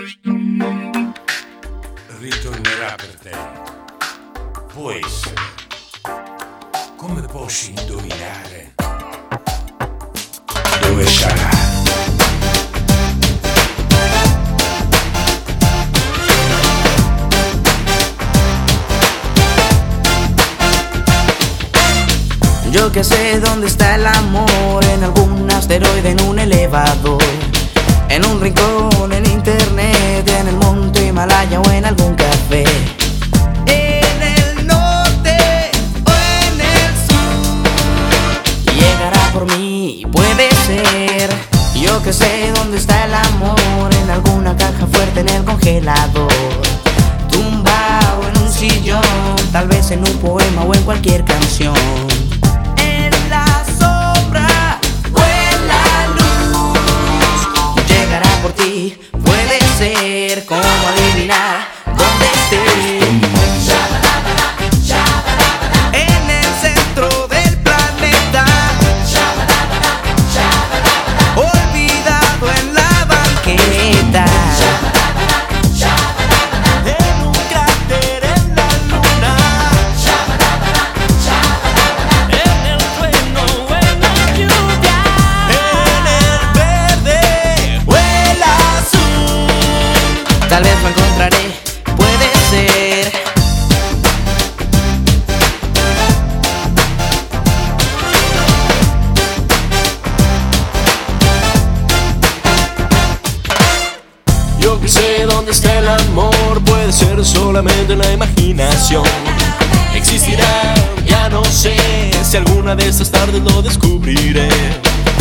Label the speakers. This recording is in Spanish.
Speaker 1: Ritornerà per te. Può essere. Come posso indovinare dove sarà?
Speaker 2: Yo que sé dónde está el amor, en algún asteroide, en un elevador, en un rincón, en internet, en el monte Himalaya o en algún café. En el norte o en el sur. Llegará por mí, puede ser. Yo que sé dónde está el amor, en alguna caja fuerte, en el congelador, tumbado en un sillón, tal vez en un poema o en cualquier canción. Puede ser como adivinar dónde esté. En el centro del planeta, olvidado en la banqueta, en un cráter en la luna, en el trueno o en la lluvia, en el verde o el azul. Tal vez lo encontraré, puede ser.
Speaker 3: Yo que sé dónde está el amor, puede ser solamente la imaginación. Existirá, ya no sé, si alguna de estas tardes lo descubriré.